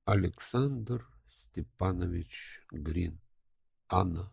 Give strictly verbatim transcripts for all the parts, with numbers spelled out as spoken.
Александр Степанович Грин. Анна.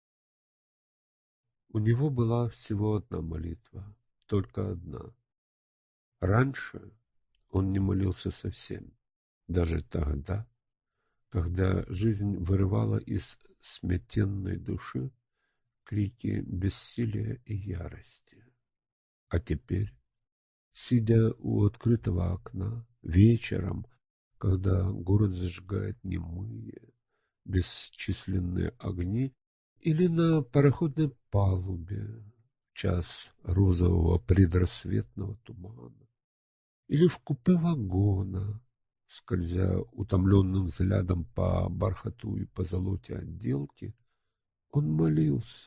У него была всего одна молитва, только одна. Раньше он не молился совсем, даже тогда, когда жизнь вырывала из смятенной души крики бессилия и ярости. А теперь, сидя у открытого окна, вечером, когда город зажигает немые, бесчисленные огни, или на пароходной палубе в час розового предрассветного тумана, или в купе вагона, скользя утомленным взглядом по бархату и позолоте отделки, он молился,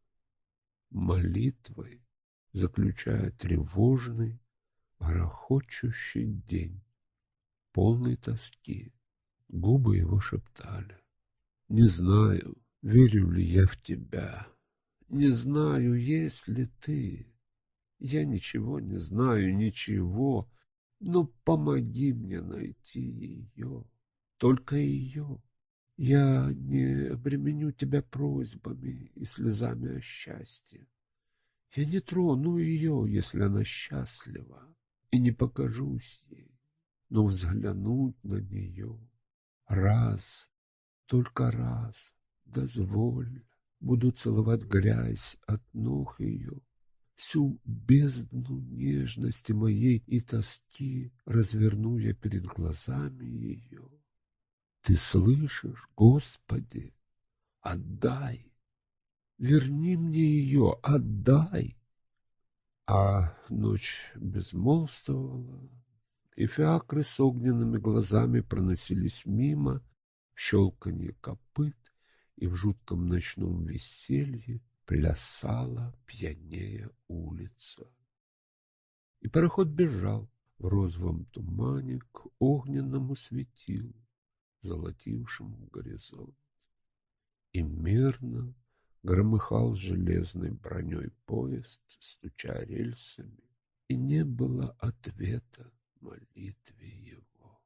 молитвой заключая тревожный, грохочущий день, полный тоски. Губы его шептали: «Не знаю, верю ли я в тебя, не знаю, есть ли ты. Я ничего не знаю, ничего, но помоги мне найти ее, только ее. Я не обременю тебя просьбами и слезами о счастье. Я не трону ее, если она счастлива, и не покажусь ей, но взглянуть на нее раз, только раз, дозволь, буду целовать грязь от ног ее, всю бездну нежности моей и тоски разверну я перед глазами ее. Ты слышишь, Господи? Отдай, верни мне ее, отдай. А ночь безмолвствовала, и фиакры с огненными глазами проносились мимо в щелканье копыт, и в жутком ночном веселье плясала пьянея улица. И пароход бежал в розовом тумане к огненному светилу, золотившему горизонт. И мерно громыхал железной броней поезд, стуча рельсами, и не было ответа молитве его.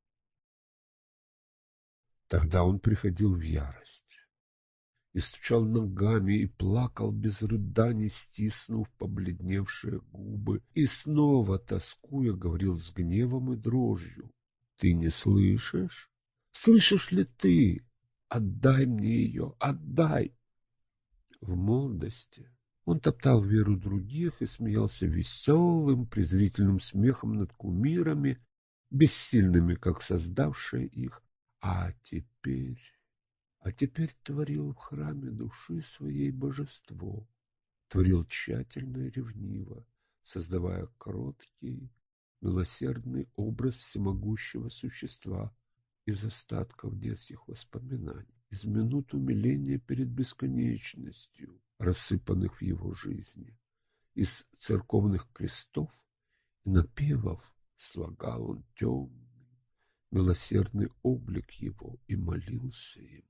Тогда он приходил в ярость и стучал ногами, и плакал без рыданий, стиснув побледневшие губы, и снова, тоскуя, говорил с гневом и дрожью: «Ты не слышишь? Слышишь ли ты? Отдай мне ее, отдай!» В молодости он топтал веру других и смеялся веселым, презрительным смехом над кумирами, бессильными, как создавшие их, а теперь... А теперь творил в храме души своей божество, творил тщательно и ревниво, создавая кроткий, милосердный образ всемогущего существа из остатков детских воспоминаний, из минут умиления перед бесконечностью, рассыпанных в его жизни, из церковных крестов и напевов слагал он темный, милосердный облик его и молился ему.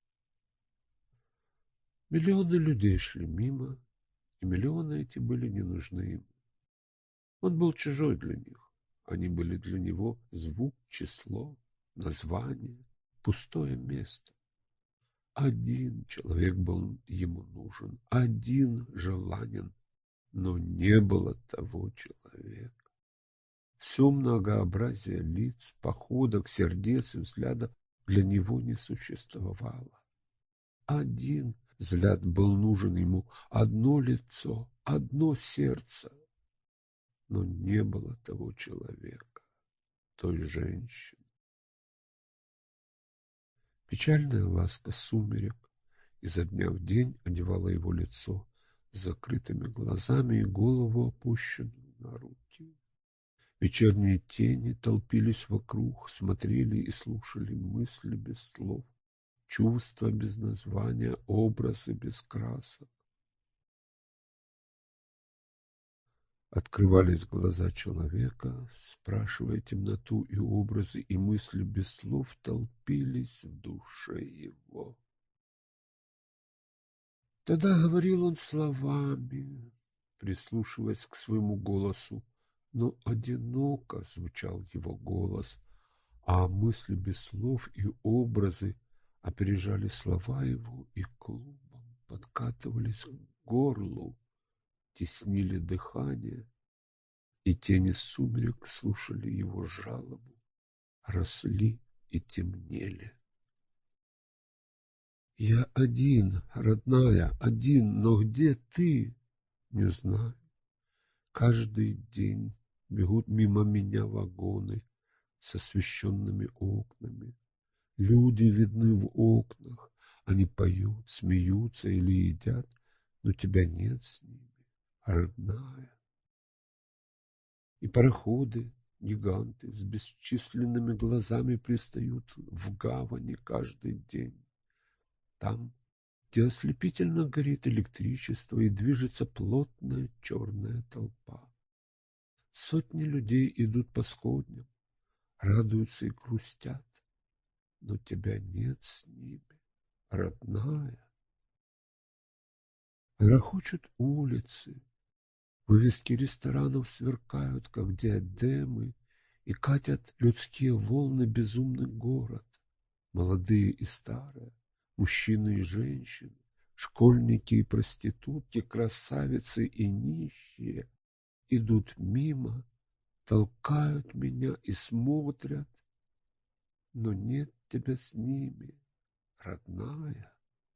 Миллионы людей шли мимо, и миллионы эти были не нужны ему. Он был чужой для них. Они были для него звук, число, название, пустое место. Один человек был ему нужен, один желанен, но не было того человека. Все многообразие лиц, походок, сердец и взглядов для него не существовало. Один взгляд был нужен ему, одно лицо, одно сердце. Но не было того человека, той женщины. Печальная ласка сумерек изо дня в день одевала его лицо с закрытыми глазами и голову опущенную на руки. Вечерние тени толпились вокруг, смотрели и слушали мысли без слов, чувства без названия, образы без красок. Открывались глаза человека, спрашивая темноту, и образы и мысли без слов толпились в душе его. Тогда говорил он словами, прислушиваясь к своему голосу, но одиноко звучал его голос, а мысли без слов и образы опережали слова его и клубом подкатывались к горлу, теснили дыхание, и тени сумерек слушали его жалобу, росли и темнели. Я один, родная, один, но где ты? Не знаю. Каждый день бегут мимо меня вагоны с освещенными окнами. Люди видны в окнах, они поют, смеются или едят, но тебя нет с ними, родная. И пароходы, гиганты с бесчисленными глазами пристают в гавани каждый день. Там, где ослепительно горит электричество и движется плотная черная толпа. Сотни людей идут по сходням, радуются и грустят, но тебя нет с ними, родная. Грохочут улицы, вывески ресторанов сверкают, как диадемы, и катят людские волны безумный город. Молодые и старые, мужчины и женщины, школьники и проститутки, красавицы и нищие идут мимо, толкают меня и смотрят, но нет тебя с ними, родная.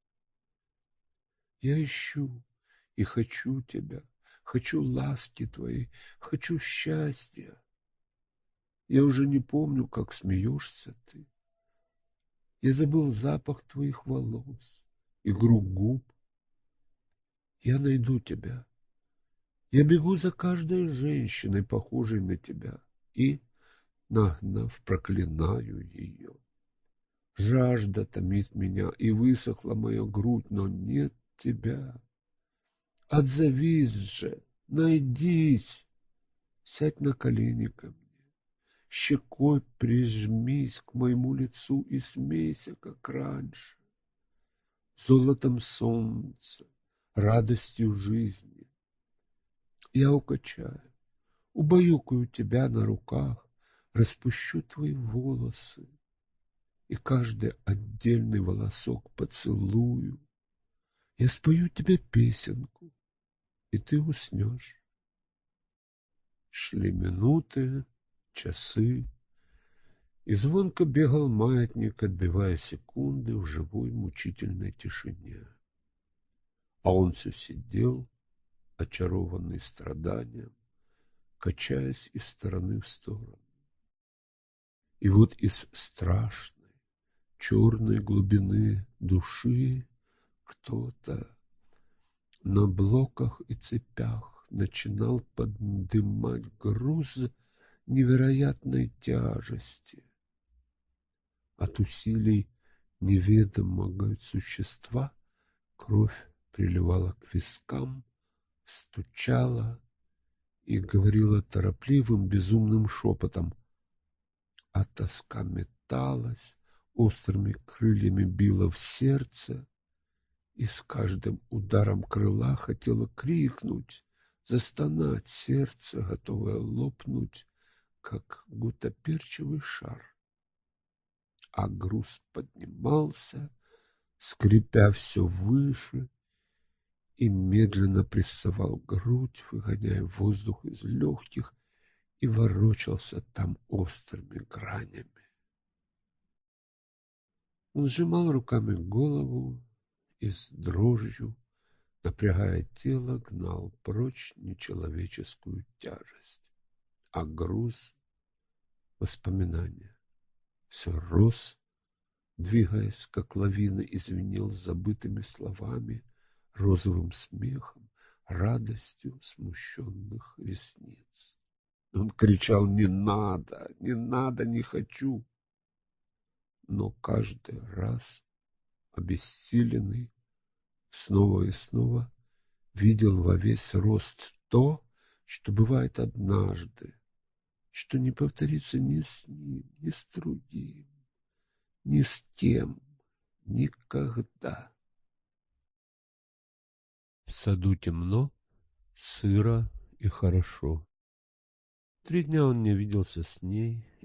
Я ищу и хочу тебя, хочу ласки твоей, хочу счастья. Я уже не помню, как смеешься ты. Я забыл запах твоих волос, игру губ. Я найду тебя. Я бегу за каждой женщиной, похожей на тебя, и, нагнав, проклинаю ее. Жажда томит меня, и высохла моя грудь, но нет тебя. Отзовись же, найдись, сядь на колени ко мне, щекой прижмись к моему лицу и смейся, как раньше, золотом солнца, радостью жизни. Я укачаю, убаюкаю тебя на руках, распущу твои волосы, и каждый отдельный волосок поцелую. Я спою тебе песенку, и ты уснешь. Шли минуты, часы, и звонко бегал маятник, отбивая секунды в живой мучительной тишине. А он все сидел, очарованный страданием, качаясь из стороны в сторону. И вот из страшной, черной глубины души кто-то на блоках и цепях начинал поднимать груз невероятной тяжести. От усилий неведомого существа кровь приливала к вискам, стучала и говорила торопливым безумным шепотом, а тоска металась, острыми крыльями била в сердце, и с каждым ударом крыла хотела крикнуть, застонать сердце, готовое лопнуть, как гутоперчивый шар. А груз поднимался, скрипя все выше, и медленно прессовал грудь, выгоняя воздух из легких, и ворочался там острыми гранями. Он сжимал руками голову и с дрожью, напрягая тело, гнал прочь нечеловеческую тяжесть. А груз воспоминания все рос, двигаясь, как лавина, и звенел забытыми словами, розовым смехом, радостью смущенных ресниц. Он кричал: «Не надо, не надо, не хочу!» Но каждый раз, обессиленный, снова и снова видел во весь рост то, что бывает однажды, что не повторится ни с ним, ни с другим, ни с кем, никогда. В саду темно, сыро и хорошо. Три дня он не виделся с ней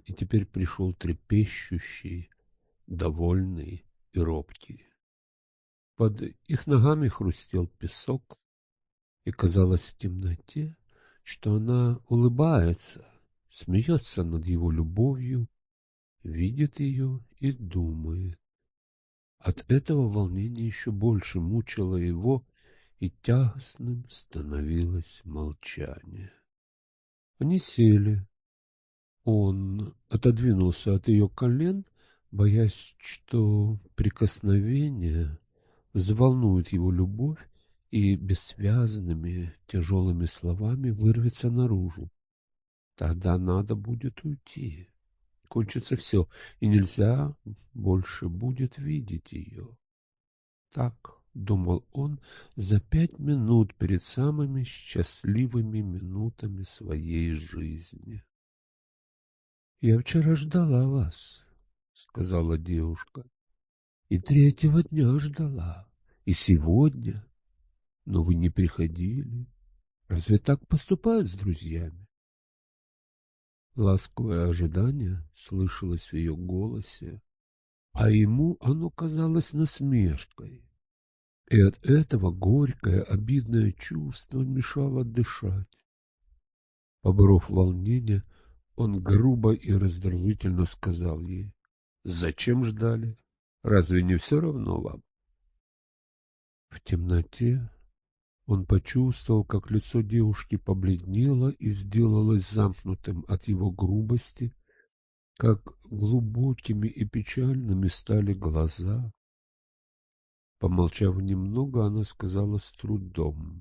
и теперь пришел трепещущий, довольный и робкий. Под их ногами хрустел песок, и казалось в темноте, что она улыбается, смеется над его любовью, видит ее и думает. От этого волнение еще больше мучило его, и тягостным становилось молчание. Они сели. Он отодвинулся от ее колен, боясь, что прикосновение взволнует его любовь и бессвязными тяжелыми словами вырвется наружу. Тогда надо будет уйти. Кончится все, и нельзя больше будет видеть ее. Так думал он за пять минут перед самыми счастливыми минутами своей жизни. — Я вчера ждала вас, — сказала девушка, — и третьего дня ждала, и сегодня, но вы не приходили. Разве так поступают с друзьями? Ласковое ожидание слышалось в ее голосе, а ему оно казалось насмешкой. И от этого горькое, обидное чувство мешало дышать. Поборов волнение, он грубо и раздражительно сказал ей: «Зачем ждали? Разве не все равно вам?» В темноте он почувствовал, как лицо девушки побледнело и сделалось замкнутым от его грубости, как глубокими и печальными стали глаза. Помолчав немного, она сказала с трудом: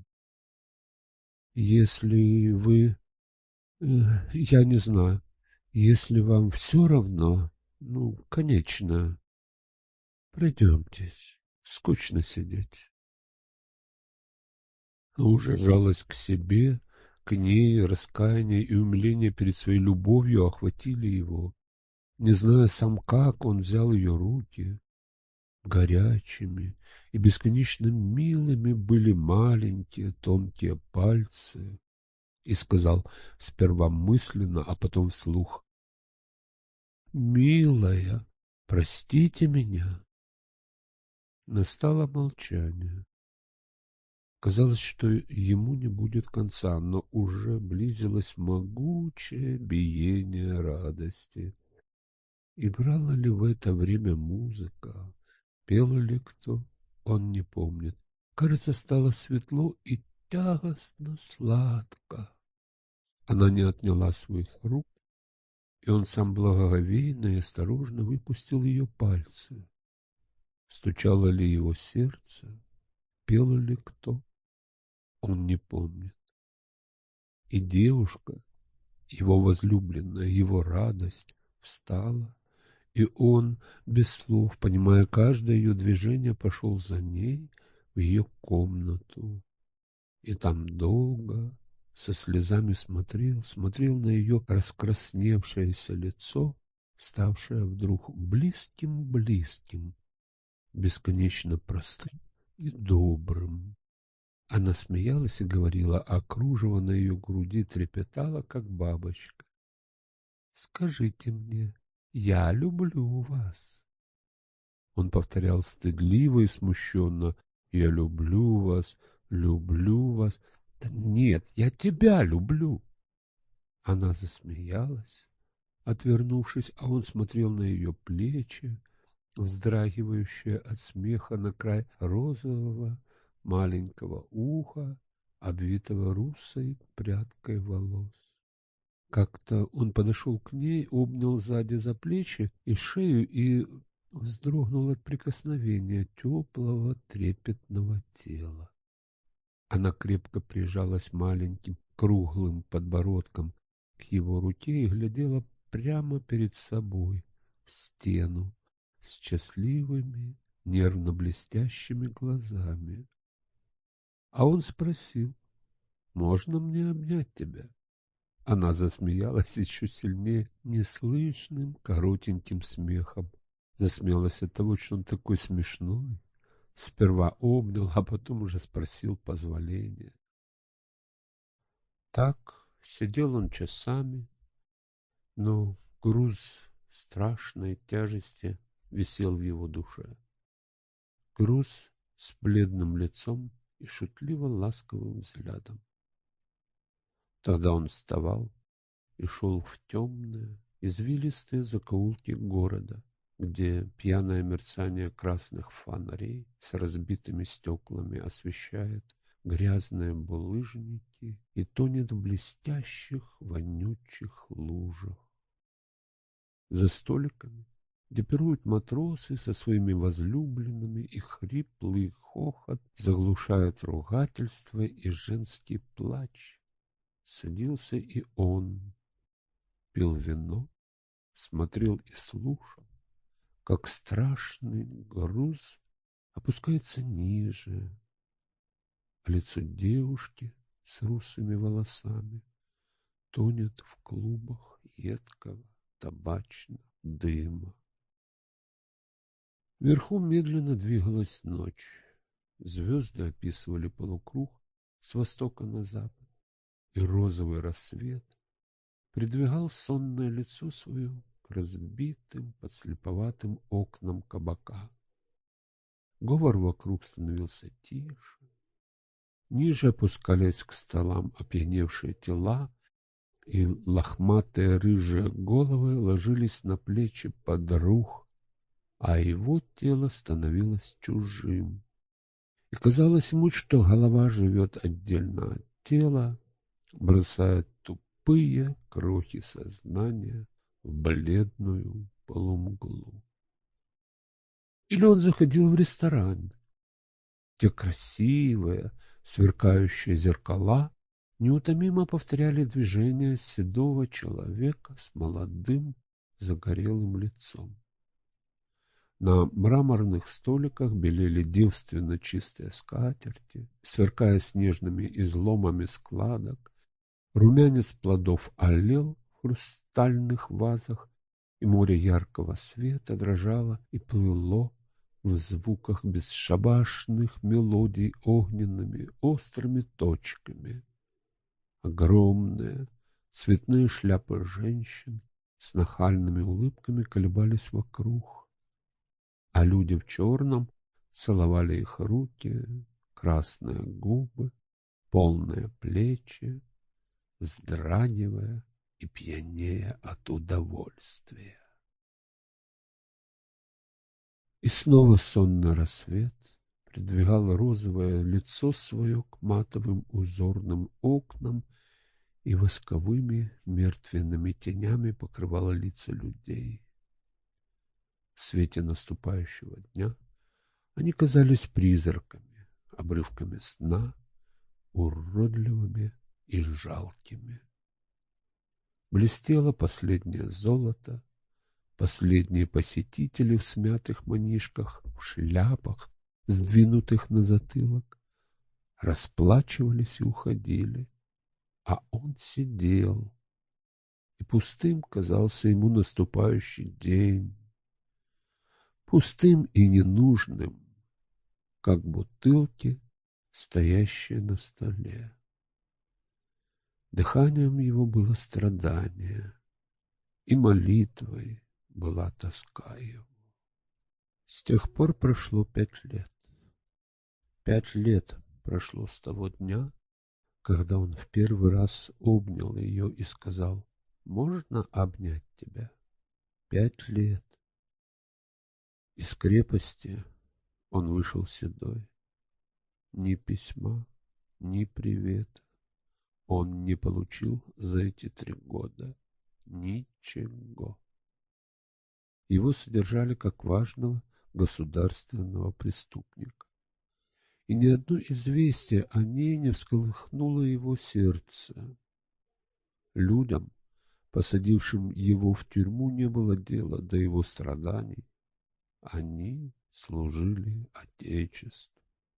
«Если вы... э, я не знаю, если вам все равно, ну, конечно, пройдемтесь, скучно сидеть». Но уже жалость к себе, к ней, раскаяние и умиление перед своей любовью охватили его. Не зная сам как, он взял ее руки. Горячими и бесконечно милыми были маленькие тонкие пальцы, и сказал сперва мысленно, а потом вслух: «Милая, простите меня». Настало молчание. Казалось, что ему не будет конца, но уже близилось могучее биение радости. Играла ли в это время музыка? Пел ли кто? Он не помнит. Кажется, стало светло и тягостно сладко. Она не отняла своих рук, и он сам благоговейно и осторожно выпустил ее пальцы. Стучало ли его сердце? Пел ли кто? Он не помнит. И девушка, его возлюбленная, его радость, встала, и он, без слов, понимая каждое ее движение, пошел за ней в ее комнату. И там долго, со слезами смотрел, смотрел на ее раскрасневшееся лицо, ставшее вдруг близким-близким, бесконечно простым и добрым. Она смеялась и говорила, а кружево на ее груди трепетало, как бабочка. «Скажите мне, я люблю вас». Он повторял стыдливо и смущенно: «Я люблю вас, люблю вас». «Да нет, я тебя люблю». Она засмеялась, отвернувшись, а он смотрел на ее плечи, вздрагивающие от смеха, на край розового маленького уха, обвитого русой прядкой волос. Как-то он подошел к ней, обнял сзади за плечи и шею и вздрогнул от прикосновения теплого трепетного тела. Она крепко прижалась маленьким круглым подбородком к его руке и глядела прямо перед собой в стену с счастливыми, нервно блестящими глазами. А он спросил: «Можно мне обнять тебя?» Она засмеялась еще сильнее, неслышным, коротеньким смехом. Засмеялась от того, что он такой смешной. Сперва обнял, а потом уже спросил позволения. Так сидел он часами, но Груз страшной тяжести висел в его душе. Груз с бледным лицом и шутливо-ласковым взглядом. Тогда он вставал и шел в темные, извилистые закоулки города, где пьяное мерцание красных фонарей с разбитыми стеклами освещает грязные булыжники и тонет в блестящих, вонючих лужах. За столиками, где пируют матросы со своими возлюбленными, и хриплый хохот заглушает ругательство и женский плач, садился и он, пил вино, смотрел и слушал, как страшный груз опускается ниже, а лицо девушки с русыми волосами тонет в клубах едкого табачного дыма. Вверху медленно двигалась ночь. Звезды описывали полукруг с востока на запад, и розовый рассвет придвигал сонное лицо свое к разбитым подслеповатым окнам кабака. Говор вокруг становился тише. Ниже опускались к столам опьяневшие тела, и лохматые рыжие головы ложились на плечи подруг, а его тело становилось чужим. И казалось ему, что голова живет отдельно от тела, бросает тупые крохи сознания в бледную полумглу. Или он заходил в ресторан, где красивые, сверкающие зеркала неутомимо повторяли движения седого человека с молодым загорелым лицом. На мраморных столиках белели девственно чистые скатерти, сверкая снежными изломами складок. Румянец плодов аллел в хрустальных вазах, и море яркого света дрожало и плыло в звуках бесшабашных мелодий огненными острыми точками. Огромные цветные шляпы женщин с нахальными улыбками колебались вокруг, а люди в черном целовали их руки, красные губы, полные плечи, вздрагивая и пьянея от удовольствия. И снова сонный рассвет придвигал розовое лицо свое к матовым узорным окнам и восковыми мертвенными тенями покрывало лица людей. В свете наступающего дня они казались призраками, обрывками сна, уродливыми и жалкими. Блестело последнее золото, последние посетители в смятых манишках, в шляпах, сдвинутых на затылок, расплачивались и уходили, а он сидел, и пустым казался ему наступающий день, пустым и ненужным, как бутылки, стоящие на столе. Дыханием его было страдание, и молитвой была тоска его. С тех пор прошло пять лет. Пять лет прошло с того дня, когда он в первый раз обнял ее и сказал: «Можно обнять тебя?» Пять лет. Из крепости он вышел седой. Ни письма, ни привета он не получил за эти три года. Ничего. Его содержали как важного государственного преступника. И ни одно известие о ней не всколыхнуло его сердце. Людям, посадившим его в тюрьму, не было дела до его страданий. Они служили Отечеству.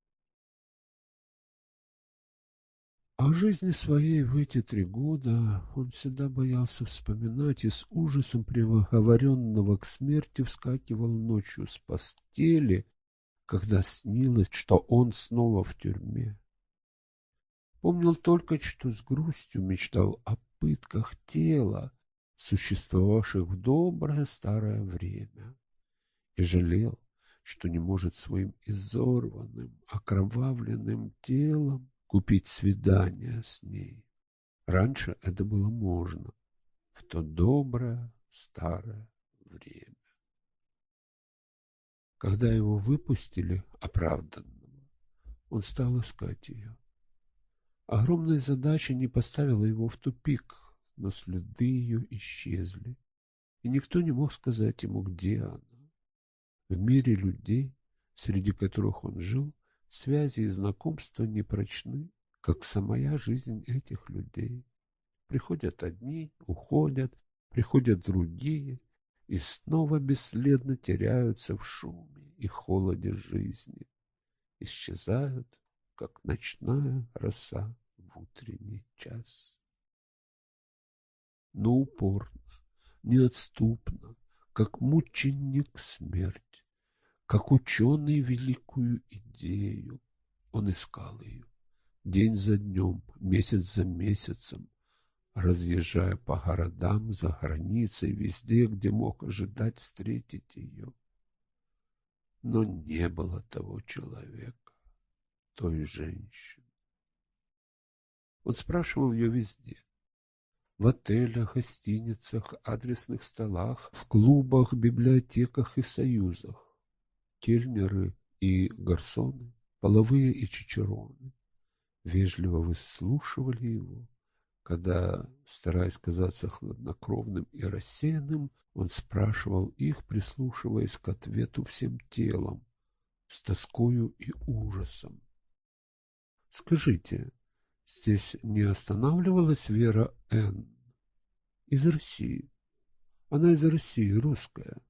О жизни своей в эти три года он всегда боялся вспоминать и с ужасом приговоренного к смерти вскакивал ночью с постели, когда снилось, что он снова в тюрьме. Помнил только, что с грустью мечтал о пытках тела, существовавших в доброе старое время, и жалел, что не может своим изорванным, окровавленным телом купить свидание с ней. Раньше это было можно, в то доброе старое время. Когда его выпустили оправданного, он стал искать ее. Огромная задача не поставила его в тупик, но следы ее исчезли, и никто не мог сказать ему, где она. В мире людей, среди которых он жил, связи и знакомства не прочны, как самая жизнь этих людей. Приходят одни, уходят, приходят другие, и снова бесследно теряются в шуме и холоде жизни. Исчезают, как ночная роса в утренний час. Но упорно, неотступно, как мученик смерть, как ученый великую идею, он искал ее день за днем, месяц за месяцем, разъезжая по городам, за границей, везде, где мог ожидать встретить ее. Но не было того человека, той женщины. Он спрашивал ее везде. В отелях, гостиницах, адресных столах, в клубах, библиотеках и союзах. Кельнеры и гарсоны, половые и чичероны вежливо выслушивали его, когда, стараясь казаться хладнокровным и рассеянным, он спрашивал их, прислушиваясь к ответу всем телом, с тоскою и ужасом. — Скажите, здесь не останавливалась Вера Н. из России? Она из России, русская.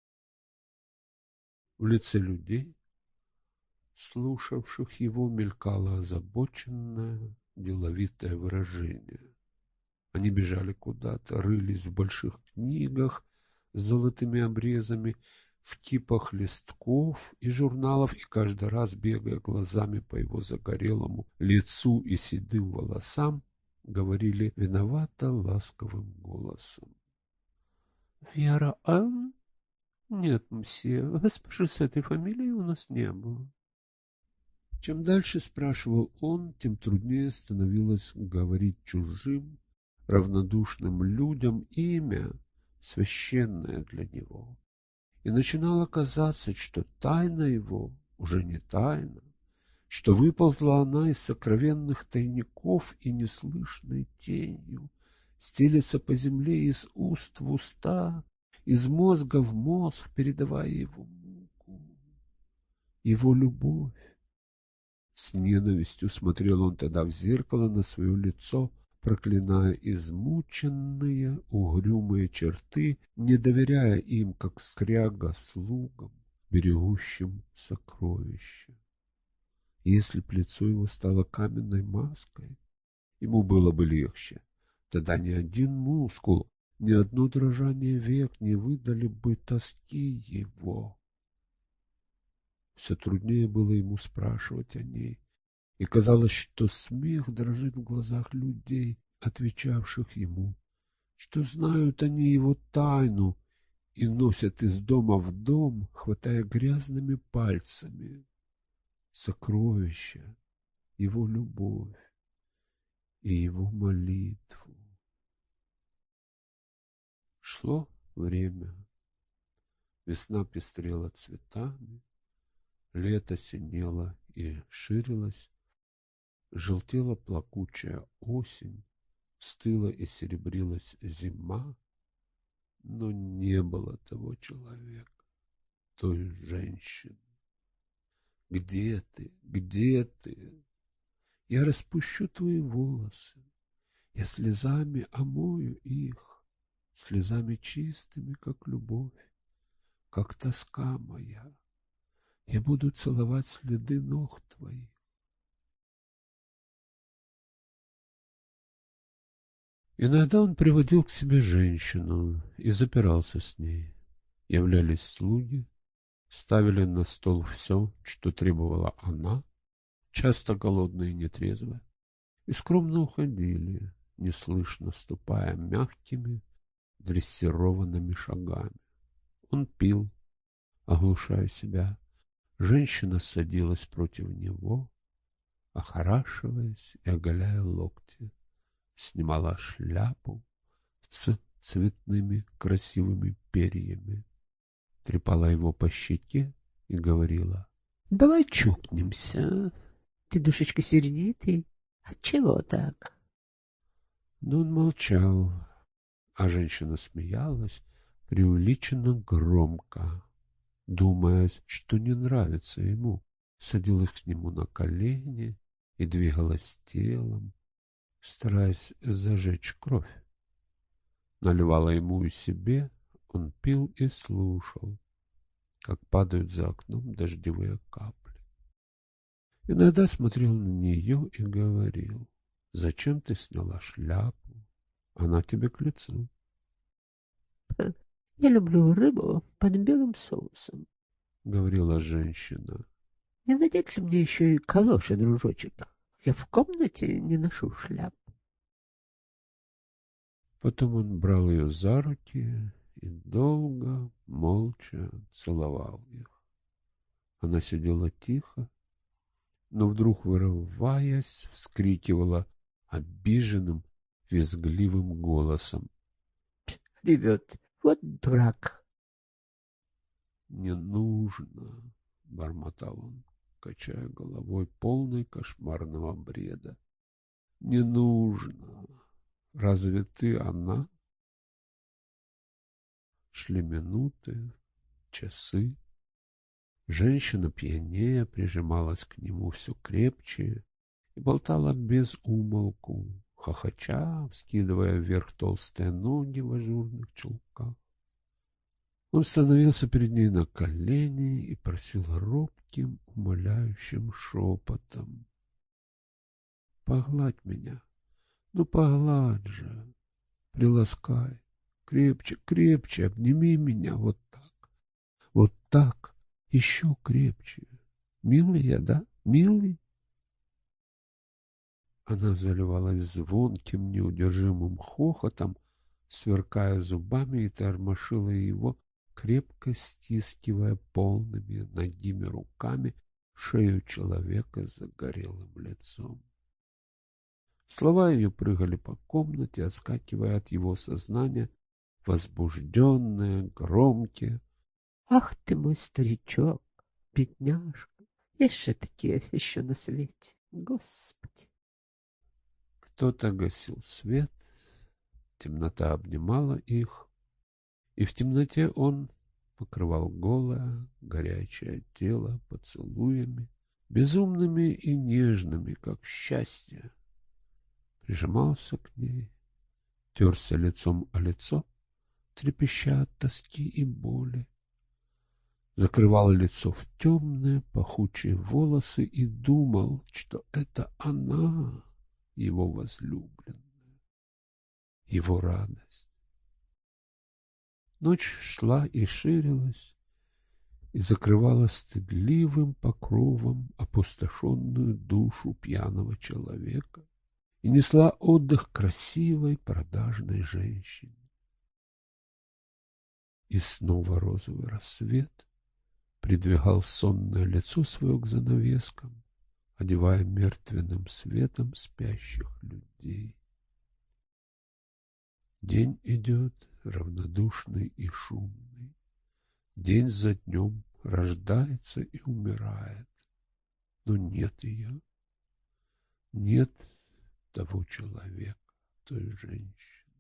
В лице людей, слушавших его, мелькало озабоченное, деловитое выражение. Они бежали куда-то, рылись в больших книгах с золотыми обрезами, в кипах листков и журналов, и каждый раз, бегая глазами по его загорелому лицу и седым волосам, говорили виновато ласковым голосом. — Вера Анн? Нет, мсье, госпожи с этой фамилией у нас не было. Чем дальше спрашивал он, тем труднее становилось говорить чужим, равнодушным людям имя, священное для него. И начинало казаться, что тайна его уже не тайна, что выползла она из сокровенных тайников и неслышной тенью стелется по земле из уст в уста, из мозга в мозг, передавая его муку, его любовь. С ненавистью смотрел он тогда в зеркало на свое лицо, проклиная измученные, угрюмые черты, не доверяя им, как скряга, слугам, берегущим сокровища. Если б лицо его стало каменной маской, ему было бы легче. Тогда ни один мускул, ни одно дрожание век не выдали бы тоски его. Все труднее было ему спрашивать о ней, и казалось, что смех дрожит в глазах людей, отвечавших ему, что знают они его тайну и носят из дома в дом, хватая грязными пальцами сокровища, его любовь и его молитву. Шло время, весна пестрела цветами, лето синело и ширилось, желтела плакучая осень, стыла и серебрилась зима, но не было того человека, той женщины. Где ты? Где ты? Я распущу твои волосы, я слезами омою их, слезами чистыми, как любовь, как тоска моя. Я буду целовать следы ног твоих. Иногда он приводил к себе женщину и запирался с ней. Являлись слуги, ставили на стол все, что требовала она, часто голодные и нетрезвые, и скромно уходили, неслышно ступая мягкими, дрессированными шагами. Он пил, оглушая себя. Женщина садилась против него, охорашиваясь и оголяя локти, снимала шляпу с цветными красивыми перьями, трепала его по щеке и говорила: «Давай чокнемся». Ты, душечка, сердитый? Отчего так? Но он молчал, а женщина смеялась преувеличенно громко, думая, что не нравится ему, садилась к нему на колени и двигалась телом, стараясь зажечь кровь. Наливала ему и себе, он пил и слушал, как падают за окном дождевые капли. Иногда смотрел на нее и говорил: «Зачем ты сняла шляпу? Она тебе к лицу». Я люблю рыбу под белым соусом. — говорила женщина. Не надеть ли мне еще и калоши, дружочек? Я в комнате не ношу шляп. Потом он брал ее за руки и долго, молча целовал их. Она сидела тихо, но вдруг, вырываясь, вскрикивала обиженным, визгливым голосом: Ревет. Вот дурак. «Не нужно!» — бормотал он, качая головой, полной кошмарного бреда. «Не нужно! Разве ты она?» Шли минуты, часы. Женщина, пьянея, прижималась к нему все крепче и болтала без умолку, хохоча, вскидывая вверх толстые ноги в ажурных чулках. Он становился перед ней на колени и просил робким, умоляющим шепотом: «Погладь меня, ну погладь же, приласкай, крепче, крепче обними меня, вот так, вот так, еще крепче. Милый я, да, милый?» Она заливалась звонким, неудержимым хохотом, сверкая зубами, и тормошила его, крепко стискивая полными нагими руками шею человека с загорелым лицом. Слова ее прыгали по комнате, отскакивая от его сознания, возбужденные, громкие. Ах ты мой старичок, бедняжка. Есть же такие еще на свете. Господи. Кто-то гасил свет, темнота обнимала их, и в темноте он покрывал голое, горячее тело поцелуями, безумными и нежными, как счастье. Прижимался к ней, терся лицом о лицо, трепеща от тоски и боли, закрывал лицо в темные пахучие волосы и думал, что это она, его возлюбленная, его радость. Ночь шла и ширилась, и закрывала стыдливым покровом опустошенную душу пьяного человека и несла отдых красивой продажной женщине. И снова розовый рассвет придвигал сонное лицо свое к занавескам, одевая мертвенным светом спящих людей. День идет равнодушный и шумный. День за днем рождается и умирает, но нет ее, нет того человека, той женщины.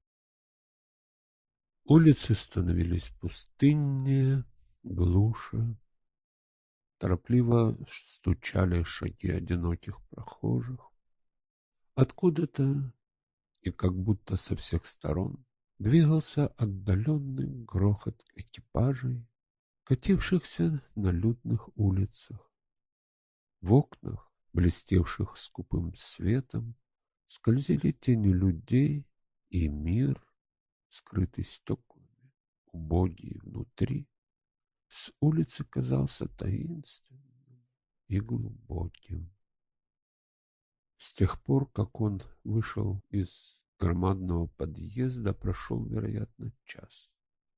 Улицы становились пустыннее, глуше. Торопливо стучали шаги одиноких прохожих. Откуда-то и как будто со всех сторон двигался отдаленный грохот экипажей, катившихся на людных улицах. В окнах, блестевших скупым светом, скользили тени людей, и мир, скрытый стеклами, убогий внутри, с улицы казался таинственным и глубоким. С тех пор, как он вышел из громадного подъезда прошел, вероятно, час.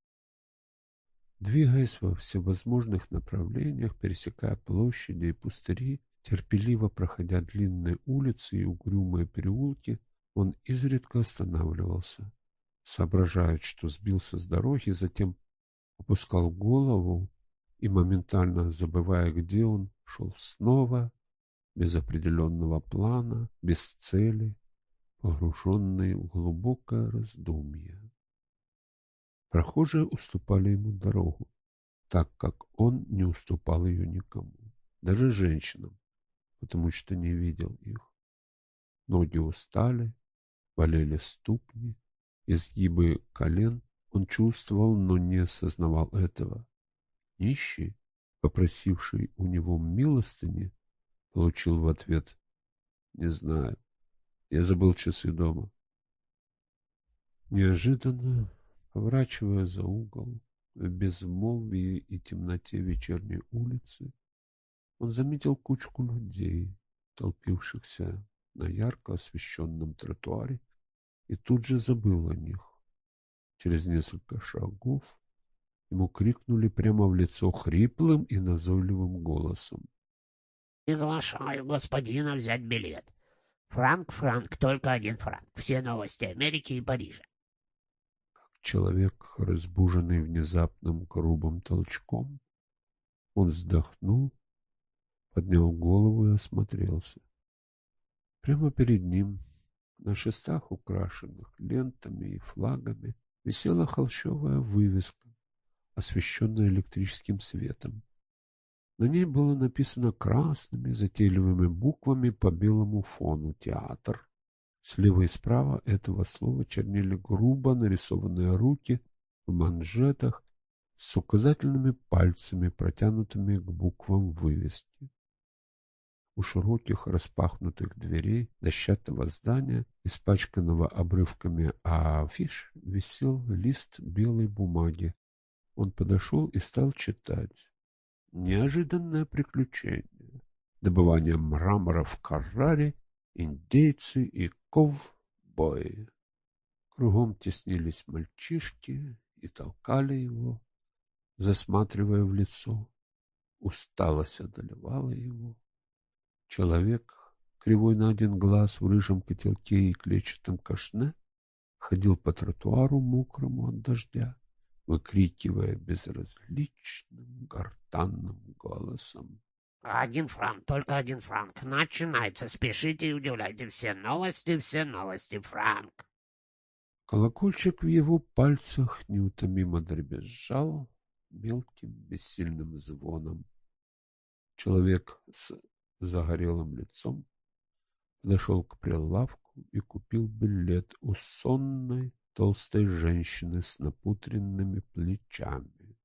Двигаясь во всевозможных направлениях, пересекая площади и пустыри, терпеливо проходя длинные улицы и угрюмые переулки, он изредка останавливался, соображая, что сбился с дороги, затем опускал голову и, моментально забывая, где он, шел снова, без определенного плана, без цели, погруженный в глубокое раздумье. Прохожие уступали ему дорогу, так как он не уступал ее никому, даже женщинам, потому что не видел их. Ноги устали, болели ступни, изгибы колен он чувствовал, но не осознавал этого. Нищий, попросивший у него милостыни, получил в ответ: «Не знаю, я забыл часы дома». Неожиданно, поворачивая за угол, в безмолвии и темноте вечерней улицы, он заметил кучку людей, толпившихся на ярко освещенном тротуаре, и тут же забыл о них. Через несколько шагов ему крикнули прямо в лицо хриплым и назойливым голосом: «Приглашаю господина взять билет. Франк, франк, только один франк. Все новости Америки и Парижа». Человек, разбуженный внезапным грубым толчком, он вздохнул, поднял голову и осмотрелся. Прямо перед ним, на шестах, украшенных лентами и флагами, висела холщовая вывеска, освещенная электрическим светом. На ней было написано красными затейливыми буквами по белому фону «Театр». Слева и справа этого слова чернели грубо нарисованные руки в манжетах с указательными пальцами, протянутыми к буквам вывески. У широких распахнутых дверей дощатого здания, испачканного обрывками афиш, висел лист белой бумаги. Он подошел и стал читать. Неожиданное приключение. Добывание мрамора в Карраре, индейцы и ковбои. Кругом теснились мальчишки и толкали его, засматривая в лицо. Усталость одолевала его. Человек, кривой на один глаз, в рыжем котелке и клетчатом кашне, ходил по тротуару, мокрому от дождя, выкрикивая безразличным гортанным голосом: «Один франк, только один франк. Начинается. Спешите и удивляйте. Все новости, все новости. Франк». Колокольчик в его пальцах неутомимо дребезжал мелким бессильным звоном. Человек с загорелым лицом подошел к прилавку и купил билет у сонной толстой женщины с напудренными плечами.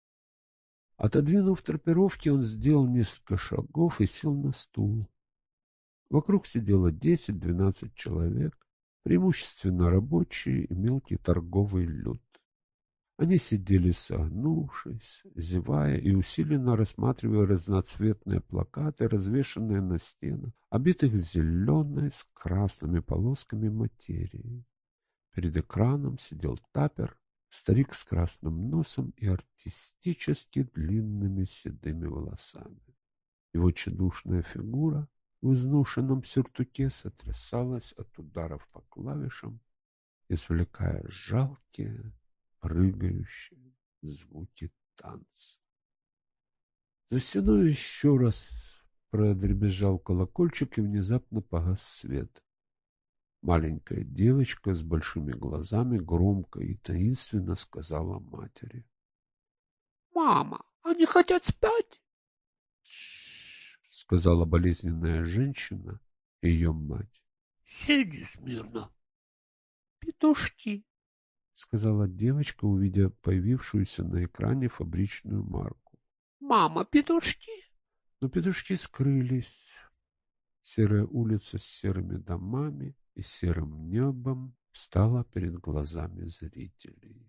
Отодвинув драпировки, он сделал несколько шагов и сел на стул. Вокруг сидело десять-двенадцать человек, преимущественно рабочие и мелкий торговый люд. Они сидели согнувшись, зевая и усиленно рассматривая разноцветные плакаты, развешанные на стенах, обитых зеленой с красными полосками материи. Перед экраном сидел тапер, старик с красным носом и артистически длинными седыми волосами. Его тщедушная фигура в изношенном сюртуке сотрясалась от ударов по клавишам, извлекая жалкие, прыгающие звуки танца. За стеной еще раз продребезжал колокольчик, и внезапно погас свет. Маленькая девочка с большими глазами громко и таинственно сказала матери: «Мама, они хотят спать». «Тш-ш-ш», сказала болезненная женщина, ее мать. «Сиди смирно». Петушки, Сказала девочка, увидя появившуюся на экране фабричную марку. «Мама, петушки». Но петушки скрылись. Серая улица с серыми домами и серым небом встала перед глазами зрителей.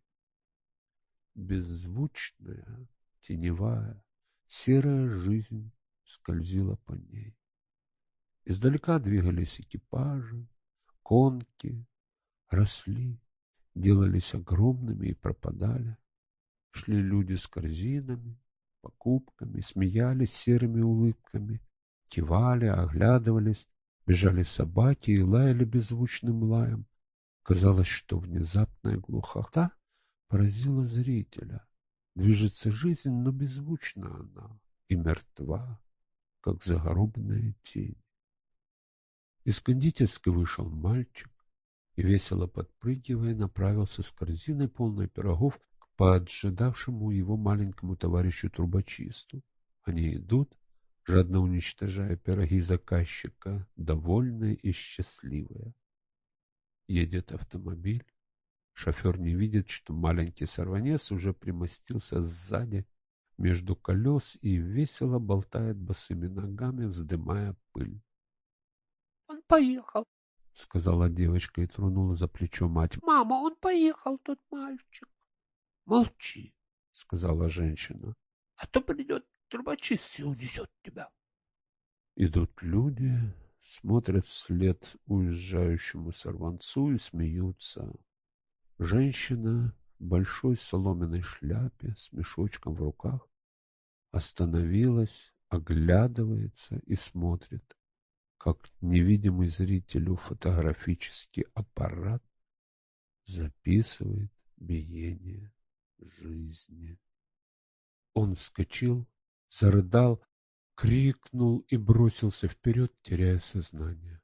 Беззвучная, теневая, серая жизнь скользила по ней. Издалека двигались экипажи, конки, росли, делались огромными и пропадали. Шли люди с корзинами, покупками, смеялись серыми улыбками, кивали, оглядывались, бежали собаки и лаяли беззвучным лаем. Казалось, что внезапная глухота поразила зрителя. Движется жизнь, но беззвучна она и мертва, как загробная тень. Из кондитерской вышел мальчик и, весело подпрыгивая, направился с корзиной, полной пирогов, к поджидавшему его маленькому товарищу-трубочисту. Они идут, жадно уничтожая пироги заказчика, довольные и счастливые. Едет автомобиль. Шофер не видит, что маленький сорванец уже примостился сзади между колес и весело болтает босыми ногами, вздымая пыль. — Он поехал, — сказала девочка и тронула за плечо мать. — Мама, он поехал, тот мальчик. — Молчи, — сказала женщина, — А то придет трубочист и унесет тебя. Идут люди, смотрят вслед уезжающему сорванцу и смеются. Женщина в большой соломенной шляпе с мешочком в руках остановилась, оглядывается и смотрит, как невидимый зрителю фотографический аппарат записывает биение жизни. Он вскочил, зарыдал, крикнул и бросился вперед, теряя сознание.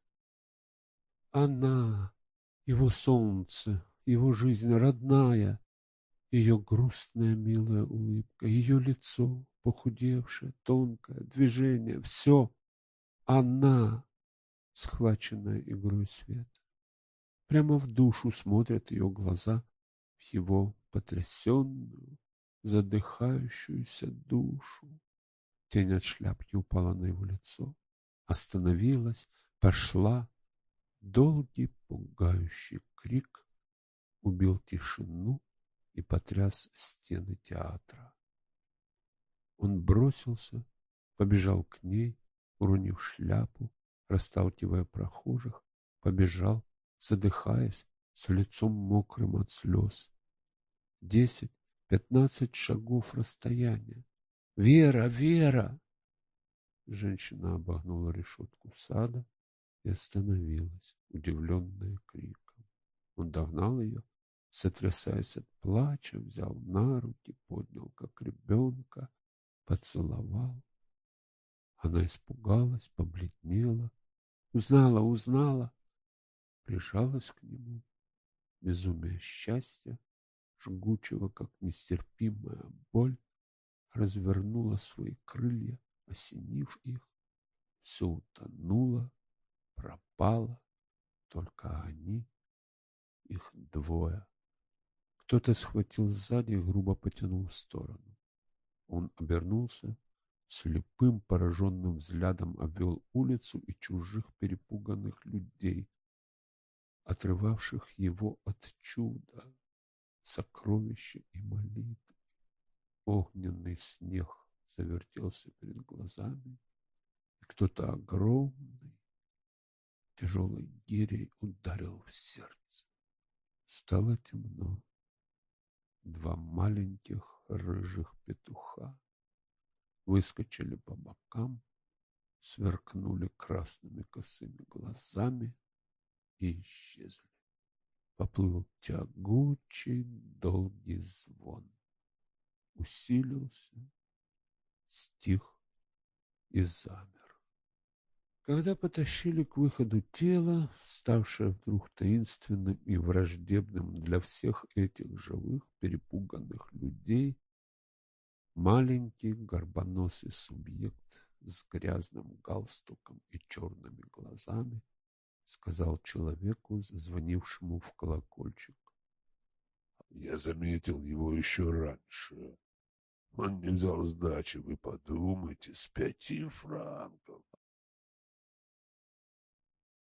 Она, его солнце, его жизнь родная, ее грустная милая улыбка, ее лицо, похудевшее, тонкое, движение, все. Она, схваченная игрой света. Прямо в душу смотрят ее глаза, в его потрясенную, задыхающуюся душу. Тень от шляпки упала на его лицо, остановилась, пошла. Долгий пугающий крик убил тишину и потряс стены театра. Он бросился, побежал к ней, уронив шляпу, расталкивая прохожих, побежал, задыхаясь, с лицом мокрым от слез. Десять, пятнадцать шагов расстояния. «Вера! Вера!» Женщина обогнула решетку сада и остановилась, удивленная криком. Он догнал ее, сотрясаясь от плача, взял на руки, поднял, как ребенка, поцеловал. Она испугалась, побледнела, узнала, узнала, прижалась к нему. Безумие счастья, жгучего, как нестерпимая боль, развернула свои крылья, осенив их. Все утонуло, пропало, только они, их двое. Кто-то схватил сзади и грубо потянул в сторону. Он обернулся, слепым, пораженным взглядом обвел улицу и чужих перепуганных людей, отрывавших его от чуда, сокровища и молитвы. Огненный снег завертелся перед глазами, и кто-то огромный, тяжелой гирей ударил в сердце. Стало темно. Два маленьких рыжих петуха выскочили по бокам, сверкнули красными косыми глазами и исчезли. Поплыл тягучий долгий звон. Усилился, стих и замер. Когда потащили к выходу тело, ставшее вдруг таинственным и враждебным для всех этих живых, перепуганных людей, маленький горбоносый субъект с грязным галстуком и черными глазами сказал человеку, звонившему в колокольчик: «Я заметил его еще раньше. Он не взял сдачи, вы подумайте, с пяти франков.